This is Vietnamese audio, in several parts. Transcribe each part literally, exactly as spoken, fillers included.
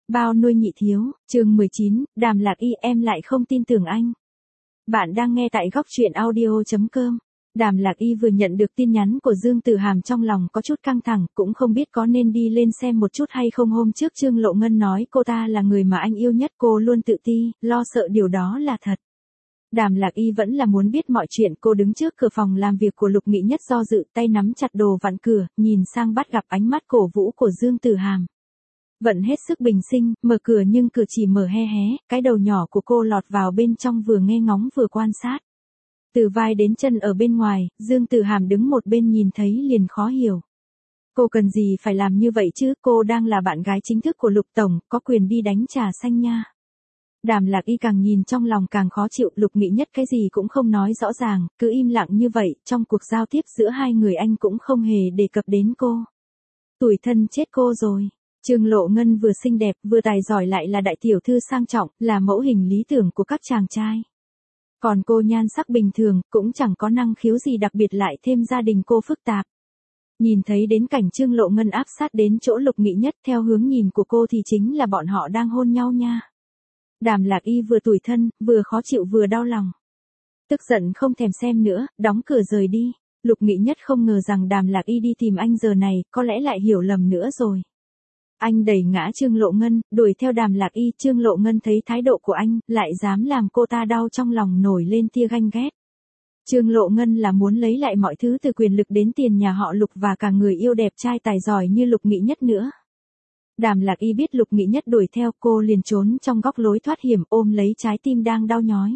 Bao nuôi nhị thiếu, chương mười chín, Đàm Lạc Y em lại không tin tưởng anh. Bạn đang nghe tại góc truyện audio chấm com. Đàm Lạc Y vừa nhận được tin nhắn của Dương Tử Hàm trong lòng có chút căng thẳng, cũng không biết có nên đi lên xem một chút hay không. Hôm trước Trương Lộ Ngân nói cô ta là người mà anh yêu nhất, cô luôn tự ti, lo sợ điều đó là thật. Đàm Lạc Y vẫn là muốn biết mọi chuyện. Cô đứng trước cửa phòng làm việc của Lục Nghị Nhất do dự, tay nắm chặt đồ vặn cửa, nhìn sang bắt gặp ánh mắt cổ vũ của Dương Tử Hàm. Vẫn hết sức bình sinh, mở cửa nhưng cửa chỉ mở hé hé, cái đầu nhỏ của cô lọt vào bên trong vừa nghe ngóng vừa quan sát. Từ vai đến chân ở bên ngoài, Dương Tử Hàm đứng một bên nhìn thấy liền khó hiểu. Cô cần gì phải làm như vậy chứ, cô đang là bạn gái chính thức của Lục Tổng, có quyền đi đánh trà xanh nha. Đàm Lạc Y càng nhìn trong lòng càng khó chịu. Lục Nghị Nhất cái gì cũng không nói rõ ràng, cứ im lặng như vậy, trong cuộc giao tiếp giữa hai người anh cũng không hề đề cập đến cô. Tủi thân chết cô rồi. Trương Lộ Ngân vừa xinh đẹp, vừa tài giỏi, lại là đại tiểu thư sang trọng, là mẫu hình lý tưởng của các chàng trai. Còn cô nhan sắc bình thường, cũng chẳng có năng khiếu gì đặc biệt, lại thêm gia đình cô phức tạp. Nhìn thấy đến cảnh Trương Lộ Ngân áp sát đến chỗ Lục Nghị Nhất, theo hướng nhìn của cô thì chính là bọn họ đang hôn nhau nha. Đàm Lạc Y vừa tủi thân, vừa khó chịu vừa đau lòng. Tức giận không thèm xem nữa, đóng cửa rời đi. Lục Nghị Nhất không ngờ rằng Đàm Lạc Y đi tìm anh giờ này, có lẽ lại hiểu lầm nữa rồi. Anh đẩy ngã Trương Lộ Ngân, đuổi theo Đàm Lạc Y. Trương Lộ Ngân thấy thái độ của anh, lại dám làm cô ta đau trong lòng, nổi lên tia ganh ghét. Trương Lộ Ngân là muốn lấy lại mọi thứ, từ quyền lực đến tiền nhà họ Lục và cả người yêu đẹp trai tài giỏi như Lục Nghị Nhất nữa. Đàm Lạc Y biết Lục Nghị Nhất đuổi theo, cô liền trốn trong góc lối thoát hiểm, ôm lấy trái tim đang đau nhói.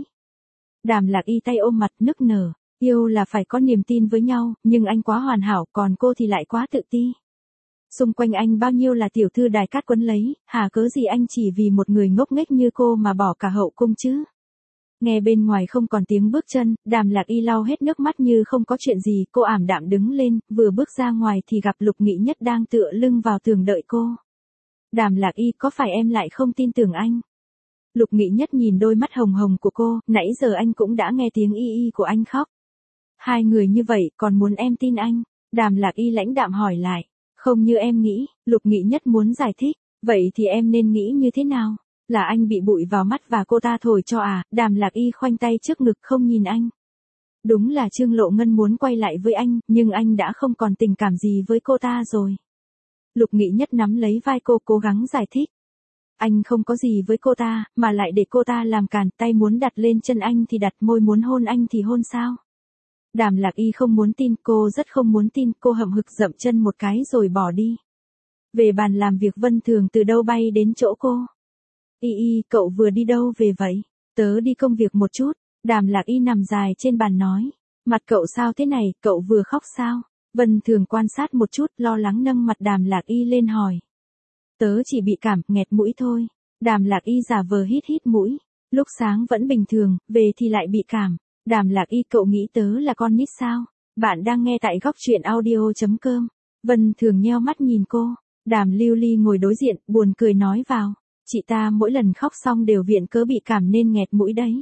Đàm Lạc Y tay ôm mặt nức nở, yêu là phải có niềm tin với nhau, nhưng anh quá hoàn hảo, còn cô thì lại quá tự ti. Xung quanh anh bao nhiêu là tiểu thư đài cát quấn lấy, hà cớ gì anh chỉ vì một người ngốc nghếch như cô mà bỏ cả hậu cung chứ? Nghe bên ngoài không còn tiếng bước chân, Đàm Lạc Y lau hết nước mắt như không có chuyện gì, cô ảm đạm đứng lên, vừa bước ra ngoài thì gặp Lục Nghị Nhất đang tựa lưng vào tường đợi cô. Đàm Lạc Y, có phải em lại không tin tưởng anh? Lục Nghị Nhất nhìn đôi mắt hồng hồng của cô, nãy giờ anh cũng đã nghe tiếng y y của anh khóc. Hai người như vậy, còn muốn em tin anh? Đàm Lạc Y lãnh đạm hỏi lại. Không như em nghĩ. Lục Nghị Nhất muốn giải thích. Vậy thì em nên nghĩ như thế nào? Là anh bị bụi vào mắt và cô ta thổi cho à? Đàm Lạc Y khoanh tay trước ngực không nhìn anh. Đúng là Trương Lộ Ngân muốn quay lại với anh, nhưng anh đã không còn tình cảm gì với cô ta rồi. Lục Nghị Nhất nắm lấy vai cô, cố gắng giải thích. Anh không có gì với cô ta, mà lại để cô ta làm cản, tay muốn đặt lên chân anh thì đặt, môi muốn hôn anh thì hôn sao? Đàm Lạc Y không muốn tin, cô rất không muốn tin, cô hậm hực dậm chân một cái rồi bỏ đi. Về bàn làm việc, Vân Thường từ đâu bay đến chỗ cô. Y Y, cậu vừa đi đâu về vậy? Tớ đi công việc một chút. Đàm Lạc Y nằm dài trên bàn nói. Mặt cậu sao thế này, cậu vừa khóc sao? Vân Thường quan sát một chút, lo lắng nâng mặt Đàm Lạc Y lên hỏi. Tớ chỉ bị cảm, nghẹt mũi thôi. Đàm Lạc Y giả vờ hít hít mũi. Lúc sáng vẫn bình thường, về thì lại bị cảm. Đàm Lạc Y, cậu nghĩ tớ là con nít sao? Bạn đang nghe tại góc truyện audio chấm com. Vân Thường nheo mắt nhìn cô. Đàm Lưu Ly ngồi đối diện, buồn cười nói vào. Chị ta mỗi lần khóc xong đều viện cớ bị cảm nên nghẹt mũi đấy.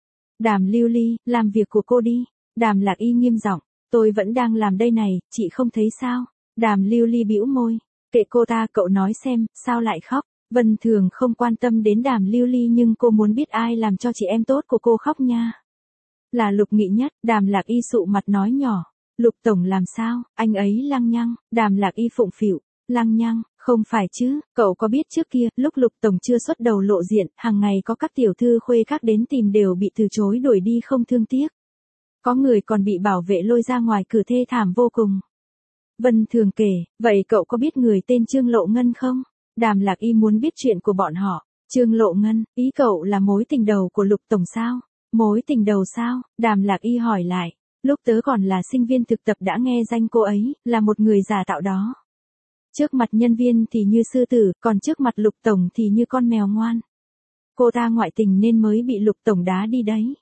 Đàm Lưu Ly, làm việc của cô đi. Đàm Lạc Y nghiêm giọng. Tôi vẫn đang làm đây này, chị không thấy sao? Đàm Lưu Ly bĩu môi. Kệ cô ta, cậu nói xem, sao lại khóc? Vân Thường không quan tâm đến Đàm Lưu Ly, nhưng cô muốn biết ai làm cho chị em tốt của cô khóc nha. Là Lục Nghị Nhất. Đàm Lạc Y sụ mặt nói nhỏ. Lục Tổng làm sao? Anh ấy lăng nhăng. Đàm Lạc Y phụng phịu. Lăng nhăng, không phải chứ, cậu có biết trước kia, lúc Lục Tổng chưa xuất đầu lộ diện, hàng ngày có các tiểu thư khuê các đến tìm đều bị từ chối đuổi đi không thương tiếc. Có người còn bị bảo vệ lôi ra ngoài cửa, thê thảm vô cùng. Vân Thường kể, vậy cậu có biết người tên Trương Lộ Ngân không? Đàm Lạc Y muốn biết chuyện của bọn họ. Trương Lộ Ngân, ý cậu là mối tình đầu của Lục Tổng sao? Mối tình đầu sao? Đàm Lạc Y hỏi lại. Lúc tớ còn là sinh viên thực tập đã nghe danh cô ấy, là một người giả tạo đó. Trước mặt nhân viên thì như sư tử, còn trước mặt Lục Tổng thì như con mèo ngoan. Cô ta ngoại tình nên mới bị Lục Tổng đá đi đấy.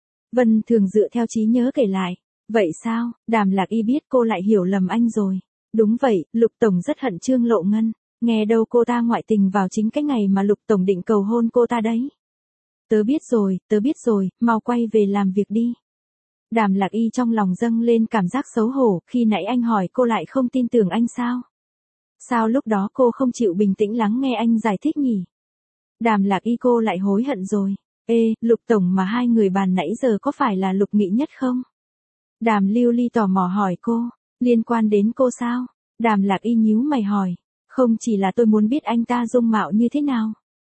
Vân Thường dựa theo trí nhớ kể lại. Vậy sao? Đàm Lạc Y biết cô lại hiểu lầm anh rồi. Đúng vậy, Lục Tổng rất hận Trương Lộ Ngân. Nghe đâu cô ta ngoại tình vào chính cái ngày mà Lục Tổng định cầu hôn cô ta đấy. Tớ biết rồi, tớ biết rồi, mau quay về làm việc đi. Đàm Lạc Y trong lòng dâng lên cảm giác xấu hổ, khi nãy anh hỏi cô lại không tin tưởng anh sao? Sao lúc đó cô không chịu bình tĩnh lắng nghe anh giải thích nhỉ? Đàm Lạc Y cô lại hối hận rồi. Ê, Lục Tổng mà hai người bàn nãy giờ có phải là Lục Nghị Nhất không? Đàm Lưu Ly tò mò hỏi cô, liên quan đến cô sao? Đàm Lạc Y nhíu mày hỏi, không chỉ là tôi muốn biết anh ta dung mạo như thế nào.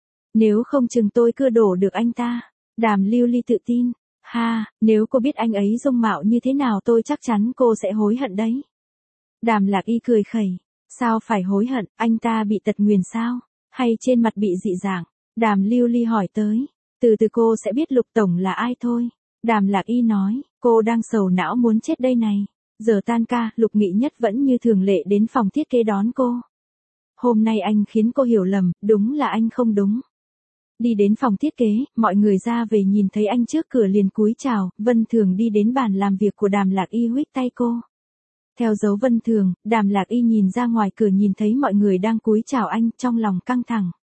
Nếu không chừng tôi cưa đổ được anh ta. Đàm Lưu Ly tự tin, ha, nếu cô biết anh ấy dung mạo như thế nào tôi chắc chắn cô sẽ hối hận đấy. Đàm Lạc Y cười khẩy, sao phải hối hận, anh ta bị tật nguyền sao? Hay trên mặt bị dị dạng? Đàm Lưu Ly hỏi tới, từ từ cô sẽ biết Lục Tổng là ai thôi. Đàm Lạc Y nói, cô đang sầu não muốn chết đây này. Giờ tan ca, Lục Nghị Nhất vẫn như thường lệ đến phòng thiết kế đón cô. Hôm nay anh khiến cô hiểu lầm, đúng là anh không đúng. Đi đến phòng thiết kế, mọi người ra về nhìn thấy anh trước cửa liền cúi chào, Vân Thường đi đến bàn làm việc của Đàm Lạc Y huých tay cô. Theo dấu Vân Thường, Đàm Lạc Y nhìn ra ngoài cửa nhìn thấy mọi người đang cúi chào anh, trong lòng căng thẳng.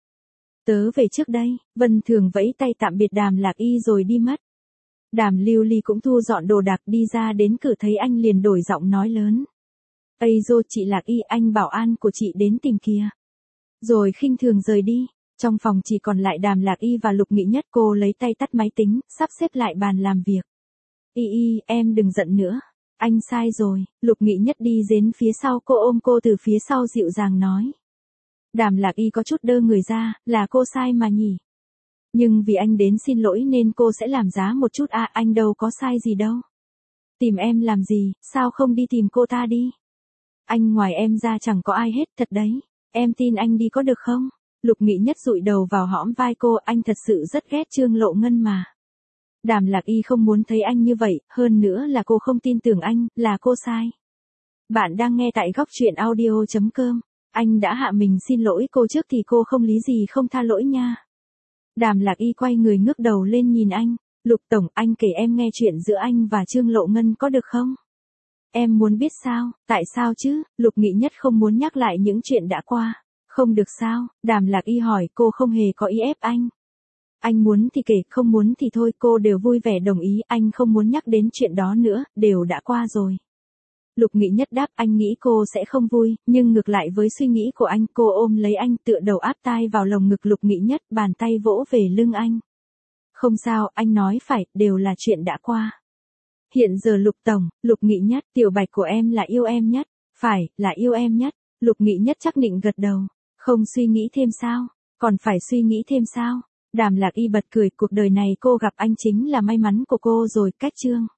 Tớ về trước đây, Vân Thường vẫy tay tạm biệt Đàm Lạc Y rồi đi mất. Đàm Lưu Ly cũng thu dọn đồ đạc đi ra đến cửa thấy anh liền đổi giọng nói lớn. Ây dô chị Lạc Y, anh bảo an của chị đến tìm kìa. Rồi khinh thường rời đi. Trong phòng chỉ còn lại Đàm Lạc Y và Lục Nghị Nhất, cô lấy tay tắt máy tính, sắp xếp lại bàn làm việc. Y y, em đừng giận nữa. Anh sai rồi. Lục Nghị Nhất đi đến phía sau cô ôm cô từ phía sau dịu dàng nói. Đàm Lạc Y có chút đơ người ra, là cô sai mà nhỉ. Nhưng vì anh đến xin lỗi nên cô sẽ làm giá một chút à, anh đâu có sai gì đâu. Tìm em làm gì, sao không đi tìm cô ta đi. Anh ngoài em ra chẳng có ai hết thật đấy. Em tin anh đi có được không? Lục Nghị Nhất dụi đầu vào hõm vai cô, anh thật sự rất ghét Trương Lộ Ngân mà. Đàm Lạc Y không muốn thấy anh như vậy, hơn nữa là cô không tin tưởng anh, là cô sai. Bạn đang nghe tại góc truyện audio chấm com. Anh đã hạ mình xin lỗi cô trước thì cô không lý gì không tha lỗi nha. Đàm Lạc Y quay người ngước đầu lên nhìn anh. Lục Tổng, anh kể em nghe chuyện giữa anh và Trương Lộ Ngân có được không? Em muốn biết sao, tại sao chứ? Lục Nghị Nhất không muốn nhắc lại những chuyện đã qua. Không được sao? Đàm Lạc Y hỏi, cô không hề có ý ép anh. Anh muốn thì kể, không muốn thì thôi, cô đều vui vẻ đồng ý, anh không muốn nhắc đến chuyện đó nữa, đều đã qua rồi. Lục Nghị Nhất đáp, anh nghĩ cô sẽ không vui, nhưng ngược lại với suy nghĩ của anh, cô ôm lấy anh, tựa đầu áp tai vào lồng ngực Lục Nghị Nhất, bàn tay vỗ về lưng anh. Không sao, anh nói phải, đều là chuyện đã qua. Hiện giờ Lục Tổng, Lục Nghị Nhất, Tiểu Bạch của em là yêu em nhất. Phải, là yêu em nhất. Lục Nghị Nhất chắc định gật đầu. Không suy nghĩ thêm sao? Còn phải suy nghĩ thêm sao? Đàm Lạc Y bật cười, cuộc đời này cô gặp anh chính là may mắn của cô rồi, cách chương.